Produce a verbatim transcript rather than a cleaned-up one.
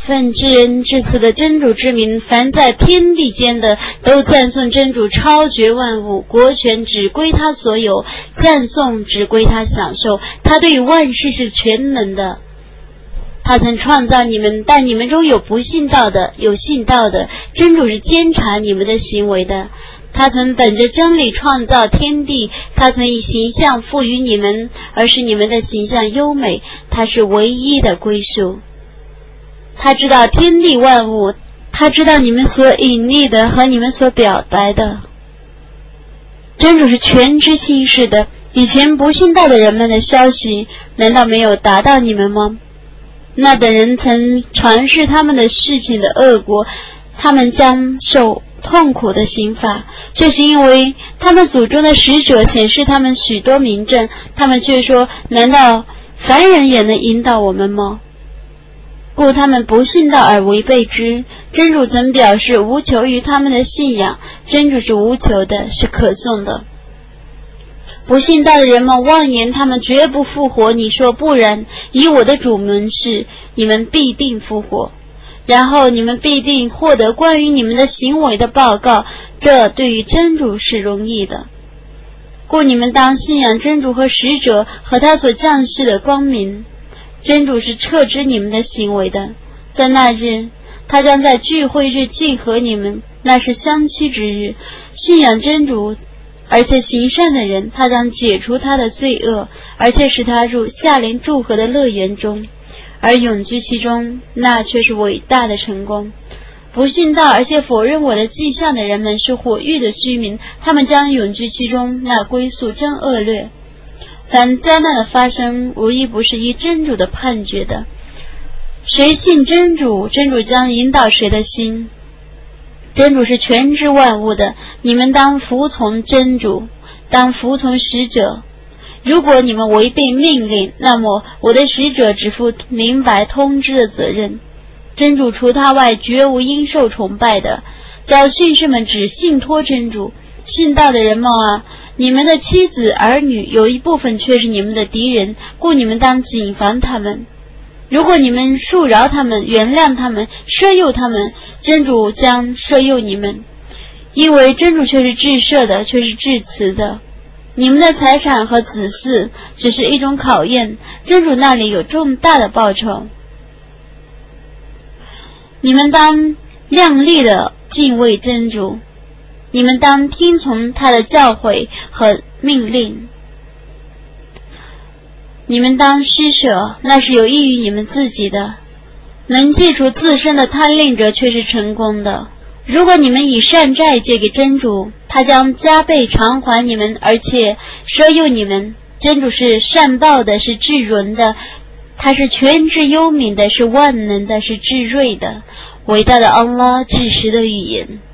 奉至恩至慈的真主之名，凡在天地间的都赞颂真主超绝万物，国权只归他所有，赞颂只归他享受，他对万事是全能的。他曾创造你们，但你们中有不信道的，有信道的，真主是监察你们的行为的。他曾本着真理创造天地，他曾以形象赋予你们，而使你们的形象优美，他是唯一的归属。他知道天地万物，他知道你们所隐匿的和你们所表白的。真主是全知心事的，以前不信道的人们的消息难道没有达到你们吗？那等人曾传示他们的事情的恶果，他们将受痛苦的刑罚，这是因为他们祖宗的使者显示他们许多明证，他们却说，难道凡人也能引导我们吗？故他们不信道而违背之。真主曾表示无求于他们的信仰，真主是无求的，是可颂的。不信道的人们妄言他们绝不复活，你说不然，以我的主盟誓，你们必定复活，然后你们必定获得关于你们的行为的报告，这对于真主是容易的。故你们当信仰真主和使者和他所降世的光明，真主是撤知你们的行为的。在那日，他将在聚会日聚合你们，那是相期之日。信仰真主而且行善的人，他将解除他的罪恶，而且使他入夏林祝贺的乐园中，而永居其中，那却是伟大的成功。不信道而且否认我的迹象的人们是火狱的居民，他们将永居其中，那归宿真恶劣。凡灾难的发生，无一不是依真主的判决的。谁信真主，真主将引导谁的心。真主是全知万物的，你们当服从真主，当服从使者。如果你们违背命令，那么我的使者只负明白通知的责任。真主除他外绝无应受崇拜的，叫训士们只信托真主。信道的人们啊，你们的妻子儿女有一部分却是你们的敌人，故你们当谨防他们。如果你们恕饶他们，原谅他们，赦宥他们，真主将赦宥你们，因为真主却是至赦的，却是至慈的。你们的财产和子嗣只是一种考验，真主那里有重大的报酬。你们当亮丽的敬畏真主，你们当听从他的教诲和命令。你们当施舍，那是有益于你们自己的，能记除自身的贪吝者却是成功的。如果你们以善债借给真主，他将加倍偿还你们，而且赦宥你们。真主是善报的，是至荣的，他是全知幽冥的，是万能的，是至睿的。伟大的安拉至实的语言。